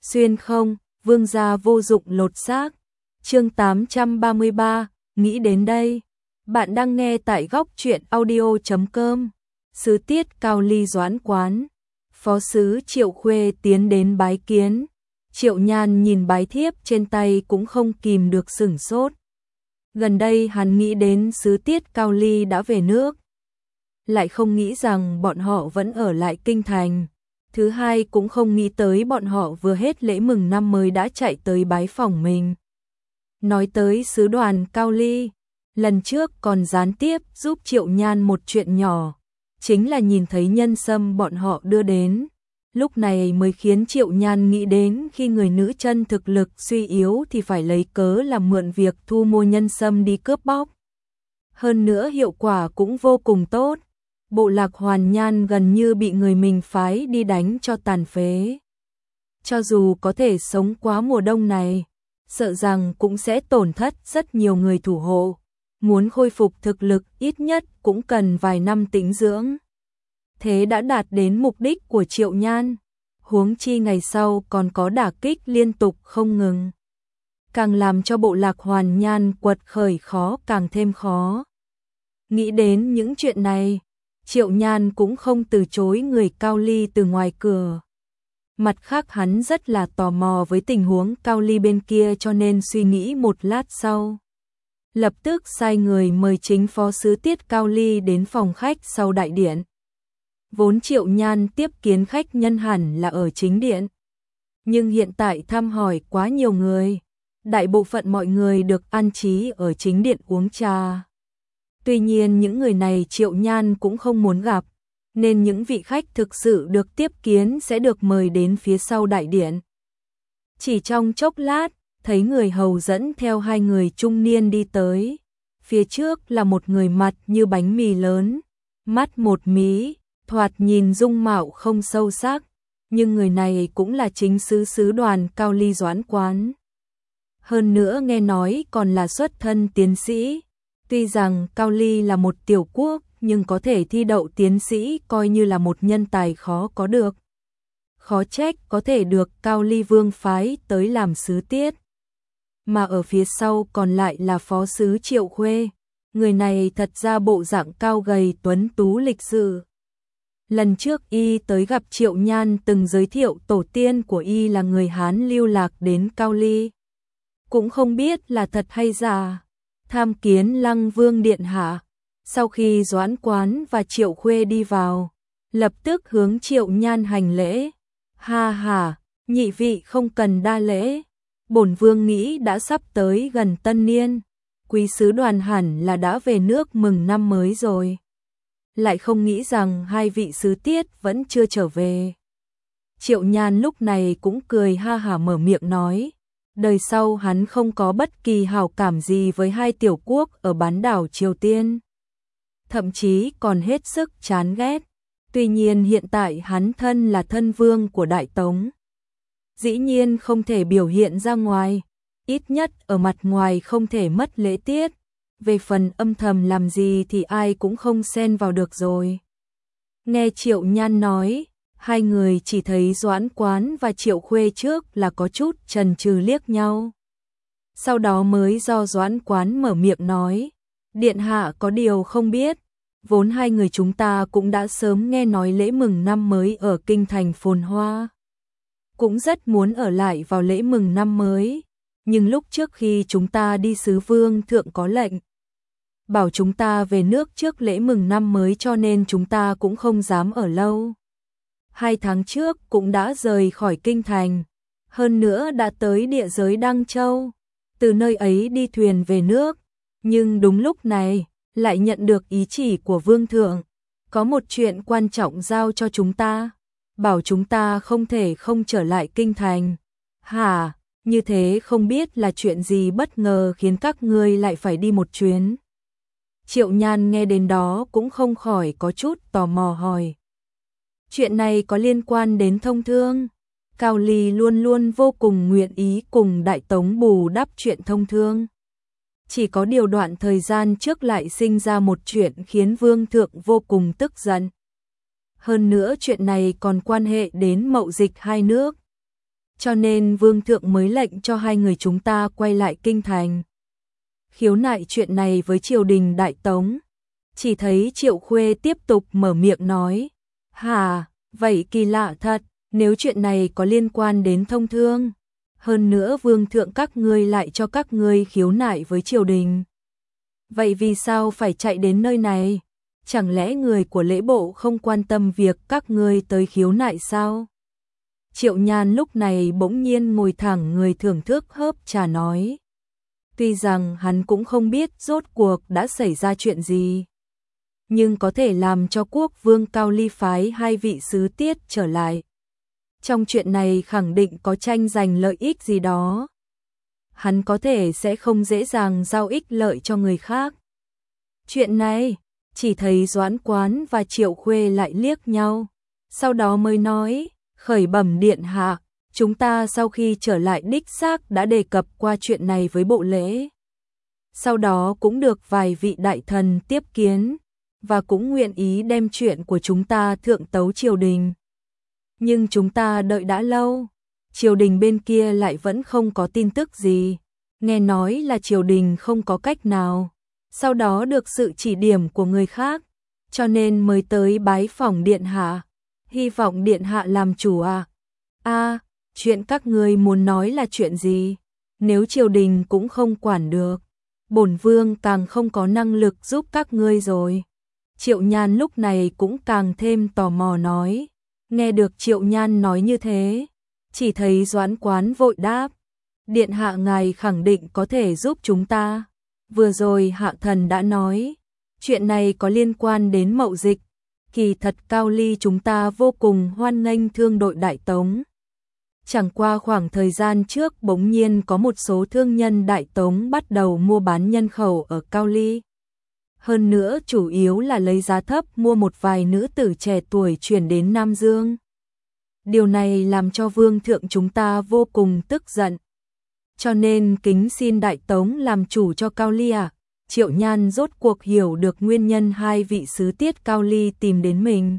xuyên không, vương gia vô dụng lột xác. Chương 833, nghĩ đến đây. Bạn đang nghe tại góc truyện audio.com. Sứ tiết Cao Ly Doãn quán. Phó sứ Triệu Khuê tiến đến bái kiến. Triệu Nhan nhìn bái thiếp trên tay cũng không kìm được sửng sốt. Gần đây hắn nghĩ đến sứ tiết Cao Ly đã về nước. Lại không nghĩ rằng bọn họ vẫn ở lại kinh thành. Thứ hai cũng không nghĩ tới bọn họ vừa hết lễ mừng năm mới đã chạy tới bái phỏng mình. Nói tới sứ đoàn Cao Ly, lần trước còn gián tiếp giúp Triệu Nhan một chuyện nhỏ, chính là nhìn thấy nhân sâm bọn họ đưa đến. Lúc này mới khiến Triệu Nhan nghĩ đến khi người nữ chân thực lực suy yếu thì phải lấy cớ làm mượn việc thu mua nhân sâm đi cướp bóc. Hơn nữa hiệu quả cũng vô cùng tốt. Bộ lạc Hoàn Nhan gần như bị người mình phái đi đánh cho tàn phế. Cho dù có thể sống qua mùa đông này, sợ rằng cũng sẽ tổn thất rất nhiều người thủ hộ. Muốn khôi phục thực lực ít nhất cũng cần vài năm tĩnh dưỡng. Thế đã đạt đến mục đích của Triệu Nhan. Huống chi ngày sau còn có đả kích liên tục không ngừng. Càng làm cho bộ lạc Hoàn Nhan quật khởi khó càng thêm khó. Nghĩ đến những chuyện này, Triệu Nhan cũng không từ chối người Cao Ly từ ngoài cửa. Mặt khác hắn rất là tò mò với tình huống Cao Ly bên kia cho nên suy nghĩ một lát sau. Lập tức sai người mời chính phó sứ tiết Cao Ly đến phòng khách sau đại điện. Vốn Triệu Nhan tiếp kiến khách nhân hẳn là ở chính điện. Nhưng hiện tại thăm hỏi quá nhiều người. Đại bộ phận mọi người được an trí ở chính điện uống trà. Tuy nhiên những người này Triệu Nhan cũng không muốn gặp, nên những vị khách thực sự được tiếp kiến sẽ được mời đến phía sau đại điện. Chỉ trong chốc lát, thấy người hầu dẫn theo hai người trung niên đi tới. Phía trước là một người mặt như bánh mì lớn, mắt một mí, thoạt nhìn dung mạo không sâu sắc, nhưng người này cũng là chính sứ đoàn Cao Ly Doãn quán. Hơn nữa nghe nói còn là xuất thân tiến sĩ. Tuy rằng Cao Ly là một tiểu quốc nhưng có thể thi đậu tiến sĩ coi như là một nhân tài khó có được. Khó trách có thể được Cao Ly Vương phái tới làm sứ tiết. Mà ở phía sau còn lại là phó sứ Triệu Khuê. Người này thật ra bộ dạng cao gầy tuấn tú lịch sự. Lần trước y tới gặp Triệu Nhan từng giới thiệu tổ tiên của y là người Hán lưu lạc đến Cao Ly. Cũng không biết là thật hay giả. Tham kiến Lăng Vương điện hạ. Sau khi Doãn quán và Triệu Khuê đi vào, lập tức hướng Triệu Nhan hành lễ. Ha ha, nhị vị không cần đa lễ. Bổn vương nghĩ đã sắp tới gần tân niên, quý sứ đoàn hẳn là đã về nước mừng năm mới rồi. Lại không nghĩ rằng hai vị sứ tiết vẫn chưa trở về. Triệu Nhan lúc này cũng cười ha hả mở miệng nói. Đời sau hắn không có bất kỳ hảo cảm gì với hai tiểu quốc ở bán đảo Triều Tiên. Thậm chí còn hết sức chán ghét. Tuy nhiên hiện tại hắn thân là thân vương của Đại Tống. Dĩ nhiên không thể biểu hiện ra ngoài. Ít nhất ở mặt ngoài không thể mất lễ tiết. Về phần âm thầm làm gì thì ai cũng không xen vào được rồi. Nghe Triệu Nhan nói, hai người chỉ thấy Doãn quán và Triệu Khuê trước là có chút chần chừ liếc nhau. Sau đó mới do Doãn quán mở miệng nói, điện hạ có điều không biết, vốn hai người chúng ta cũng đã sớm nghe nói lễ mừng năm mới ở kinh thành phồn hoa. Cũng rất muốn ở lại vào lễ mừng năm mới, nhưng lúc trước khi chúng ta đi sứ vương thượng có lệnh bảo chúng ta về nước trước lễ mừng năm mới cho nên chúng ta cũng không dám ở lâu. 2 tháng trước cũng đã rời khỏi kinh thành, hơn nữa đã tới địa giới Đăng Châu, từ nơi ấy đi thuyền về nước, nhưng đúng lúc này lại nhận được ý chỉ của vương thượng, có một chuyện quan trọng giao cho chúng ta, bảo chúng ta không thể không trở lại kinh thành. Hả, như thế không biết là chuyện gì bất ngờ khiến các ngươi lại phải đi một chuyến. Triệu Nhan nghe đến đó cũng không khỏi có chút tò mò hỏi. Chuyện này có liên quan đến thông thương. Cao Ly luôn luôn vô cùng nguyện ý cùng Đại Tống bù đắp chuyện thông thương. Chỉ có điều đoạn thời gian trước lại sinh ra một chuyện khiến Vương thượng vô cùng tức giận. Hơn nữa chuyện này còn quan hệ đến mậu dịch hai nước. cho nên vương thượng mới lệnh cho hai người chúng ta quay lại kinh thành. Khiếu nại chuyện này với triều đình Đại Tống. Chỉ thấy Triệu Khuê tiếp tục mở miệng nói, hả, vậy kỳ lạ thật, nếu chuyện này có liên quan đến thông thương. Hơn nữa vương thượng các ngươi lại cho các ngươi khiếu nại với triều đình. Vậy vì sao phải chạy đến nơi này? Chẳng lẽ người của lễ bộ không quan tâm việc các ngươi tới khiếu nại sao? Triệu Nhan lúc này bỗng nhiên ngồi thẳng người thưởng thức hớp trà nói. Tuy rằng hắn cũng không biết rốt cuộc đã xảy ra chuyện gì, nhưng có thể làm cho quốc vương Cao Ly phái hai vị sứ tiết trở lại. Trong chuyện này khẳng định có tranh giành lợi ích gì đó. Hắn có thể sẽ không dễ dàng giao ích lợi cho người khác. Chuyện này, chỉ thấy Doãn Quán và Triệu Khuê lại liếc nhau. Sau đó mới nói, khởi bẩm điện hạ, chúng ta sau khi trở lại đích xác đã đề cập qua chuyện này với bộ lễ. Sau đó cũng được vài vị đại thần tiếp kiến, và cũng nguyện ý đem chuyện của chúng ta thượng tấu triều đình. Nhưng chúng ta đợi đã lâu, triều đình bên kia lại vẫn không có tin tức gì. Nghe nói là triều đình không có cách nào, sau đó được sự chỉ điểm của người khác, cho nên mới tới bái phỏng điện hạ. Hy vọng điện hạ làm chủ à. Chuyện các ngươi muốn nói là chuyện gì? Nếu triều đình cũng không quản được, bổn vương càng không có năng lực giúp các ngươi rồi. Triệu Nhan lúc này cũng càng thêm tò mò nói. Nghe được Triệu Nhan nói như thế, chỉ thấy Doãn Quán vội đáp. Điện hạ ngài khẳng định có thể giúp chúng ta. Vừa rồi hạ thần đã nói, chuyện này có liên quan đến mậu dịch. Kỳ thật Cao Ly chúng ta vô cùng hoan nghênh thương đội Đại Tống. Chẳng qua khoảng thời gian trước bỗng nhiên có một số thương nhân Đại Tống bắt đầu mua bán nhân khẩu ở Cao Ly. Hơn nữa chủ yếu là lấy giá thấp mua một vài nữ tử trẻ tuổi chuyển đến Nam Dương. Điều này làm cho vương thượng chúng ta vô cùng tức giận. Cho nên kính xin Đại Tống làm chủ cho Cao Ly à. Triệu Nhan rốt cuộc hiểu được nguyên nhân hai vị sứ tiết Cao Ly tìm đến mình.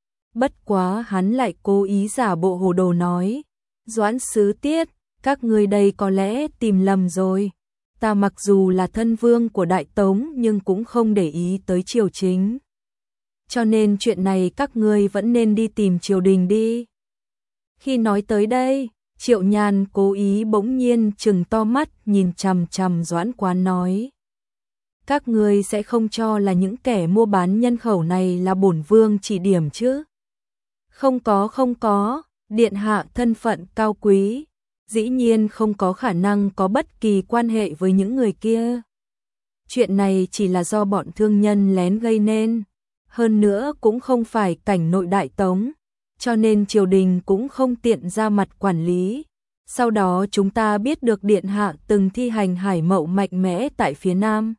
Bất quá hắn lại cố ý giả bộ hồ đồ nói. Doãn sứ tiết, các ngươi đây có lẽ tìm lầm rồi. Ta mặc dù là thân vương của Đại Tống nhưng cũng không để ý tới triều chính. Cho nên chuyện này các ngươi vẫn nên đi tìm triều đình đi. Khi nói tới đây, Triệu Nhan cố ý bỗng nhiên trừng to mắt nhìn chằm chằm Doãn Quán nói. Các ngươi sẽ không cho là những kẻ mua bán nhân khẩu này là bổn vương chỉ điểm chứ? Không có, điện hạ thân phận cao quý, dĩ nhiên không có khả năng có bất kỳ quan hệ với những người kia. Chuyện này chỉ là do bọn thương nhân lén gây nên, hơn nữa cũng không phải cảnh nội Đại Tống, cho nên triều đình cũng không tiện ra mặt quản lý. Sau đó chúng ta biết được điện hạ từng thi hành hải mậu mạnh mẽ tại phía Nam.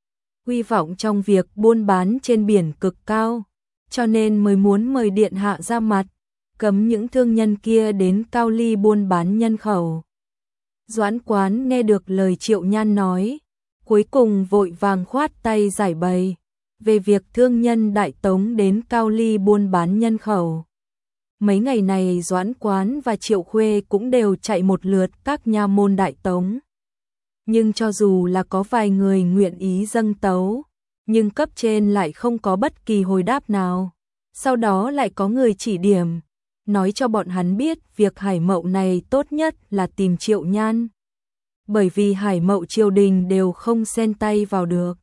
Hy vọng trong việc buôn bán trên biển cực cao, cho nên mới muốn mời điện hạ ra mặt, cấm những thương nhân kia đến Cao Ly buôn bán nhân khẩu. Doãn Quán nghe được lời Triệu Nhan nói, cuối cùng vội vàng khoát tay giải bày về việc thương nhân Đại Tống đến Cao Ly buôn bán nhân khẩu. Mấy ngày này Doãn Quán và Triệu Khuê cũng đều chạy một lượt các nha môn Đại Tống. Nhưng cho dù là có vài người nguyện ý dâng tấu, nhưng cấp trên lại không có bất kỳ hồi đáp nào. Sau đó lại có người chỉ điểm, nói cho bọn hắn biết việc hải mậu này tốt nhất là tìm Triệu Nhan. Bởi vì hải mậu triều đình đều không xen tay vào được.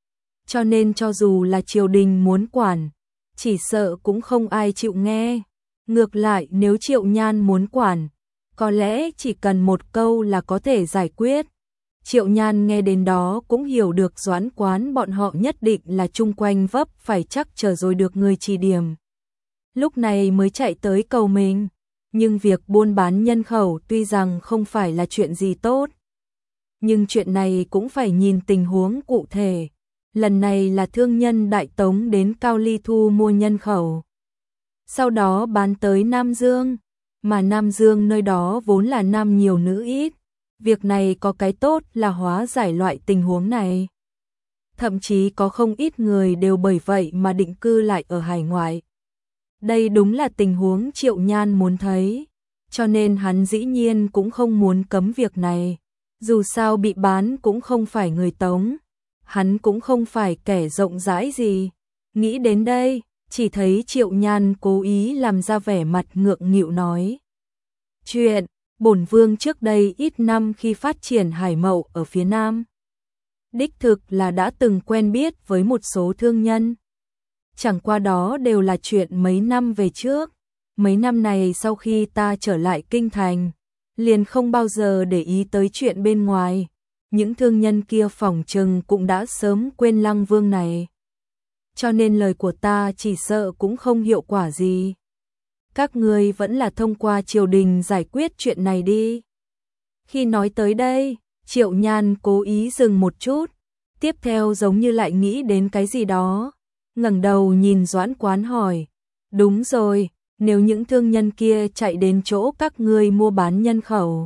Cho nên cho dù là triều đình muốn quản, chỉ sợ cũng không ai chịu nghe. Ngược lại nếu Triệu Nhan muốn quản, có lẽ chỉ cần một câu là có thể giải quyết. Triệu Nhan nghe đến đó cũng hiểu được Doãn Quán bọn họ nhất định là chung quanh vấp phải chắc chờ rồi được người chỉ điểm. Lúc này mới chạy tới cầu mình, nhưng việc buôn bán nhân khẩu tuy rằng không phải là chuyện gì tốt. Nhưng chuyện này cũng phải nhìn tình huống cụ thể. Lần này là thương nhân Đại Tống đến Cao Ly thu mua nhân khẩu. Sau đó bán tới Nam Dương, mà Nam Dương nơi đó vốn là nam nhiều nữ ít. Việc này có cái tốt là hóa giải loại tình huống này. Thậm chí có không ít người đều bởi vậy mà định cư lại ở hải ngoại. Đây đúng là tình huống Triệu Nhan muốn thấy. cho nên hắn dĩ nhiên cũng không muốn cấm việc này. Dù sao bị bán cũng không phải người Tống, hắn cũng không phải kẻ rộng rãi gì. Nghĩ đến đây, chỉ thấy Triệu Nhan cố ý làm ra vẻ mặt ngượng nghịu nói. Chuyện, bổn vương trước đây ít năm khi phát triển hải mậu ở phía Nam. Đích thực là đã từng quen biết với một số thương nhân. Chẳng qua đó đều là chuyện mấy năm về trước. Mấy năm này sau khi ta trở lại kinh thành, liền không bao giờ để ý tới chuyện bên ngoài. Những thương nhân kia phỏng chừng cũng đã sớm quên Lăng Vương này. Cho nên lời của ta chỉ sợ cũng không hiệu quả gì. Các ngươi vẫn là thông qua triều đình giải quyết chuyện này đi. Khi nói tới đây, Triệu Nhan cố ý dừng một chút, tiếp theo giống như lại nghĩ đến cái gì đó, ngẩng đầu nhìn Doãn Quán hỏi, đúng rồi, nếu những thương nhân kia chạy đến chỗ các ngươi mua bán nhân khẩu,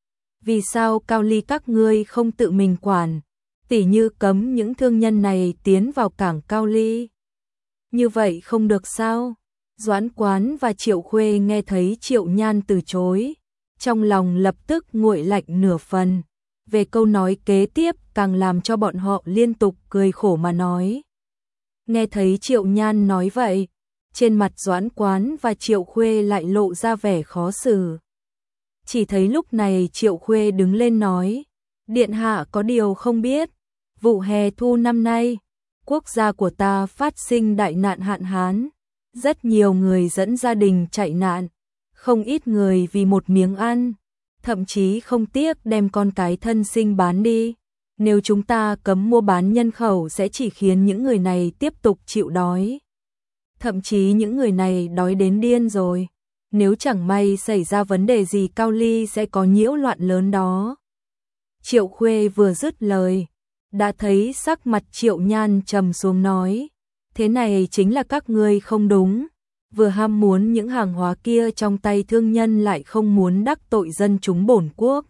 vì sao Cao Ly các ngươi không tự mình quản, tỉ như cấm những thương nhân này tiến vào cảng Cao Ly? Như vậy không được sao? Doãn Quán và Triệu Khuê nghe thấy Triệu Nhan từ chối, trong lòng lập tức nguội lạnh nửa phần. Về câu nói kế tiếp càng làm cho bọn họ liên tục cười khổ mà nói. Nghe thấy Triệu Nhan nói vậy, trên mặt Doãn Quán và Triệu Khuê lại lộ ra vẻ khó xử. Chỉ thấy lúc này Triệu Khuê đứng lên nói, điện hạ có điều không biết, vụ hè thu năm nay, quốc gia của ta phát sinh đại nạn hạn hán, rất nhiều người dẫn gia đình chạy nạn, không ít người vì một miếng ăn, thậm chí không tiếc đem con cái thân sinh bán đi. Nếu chúng ta cấm mua bán nhân khẩu sẽ chỉ khiến những người này tiếp tục chịu đói. Thậm chí những người này đói đến điên rồi. Nếu chẳng may xảy ra vấn đề gì Cao Ly sẽ có nhiễu loạn lớn đó. Triệu Khuê vừa dứt lời, đã thấy sắc mặt Triệu Nhan trầm xuống nói, thế này chính là các ngươi không đúng, vừa ham muốn những hàng hóa kia trong tay thương nhân lại không muốn đắc tội dân chúng bổn quốc.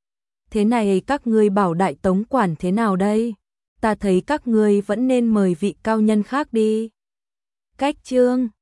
Thế này các ngươi bảo Đại Tống quản thế nào đây? Ta thấy các ngươi vẫn nên mời vị cao nhân khác đi. Cách chương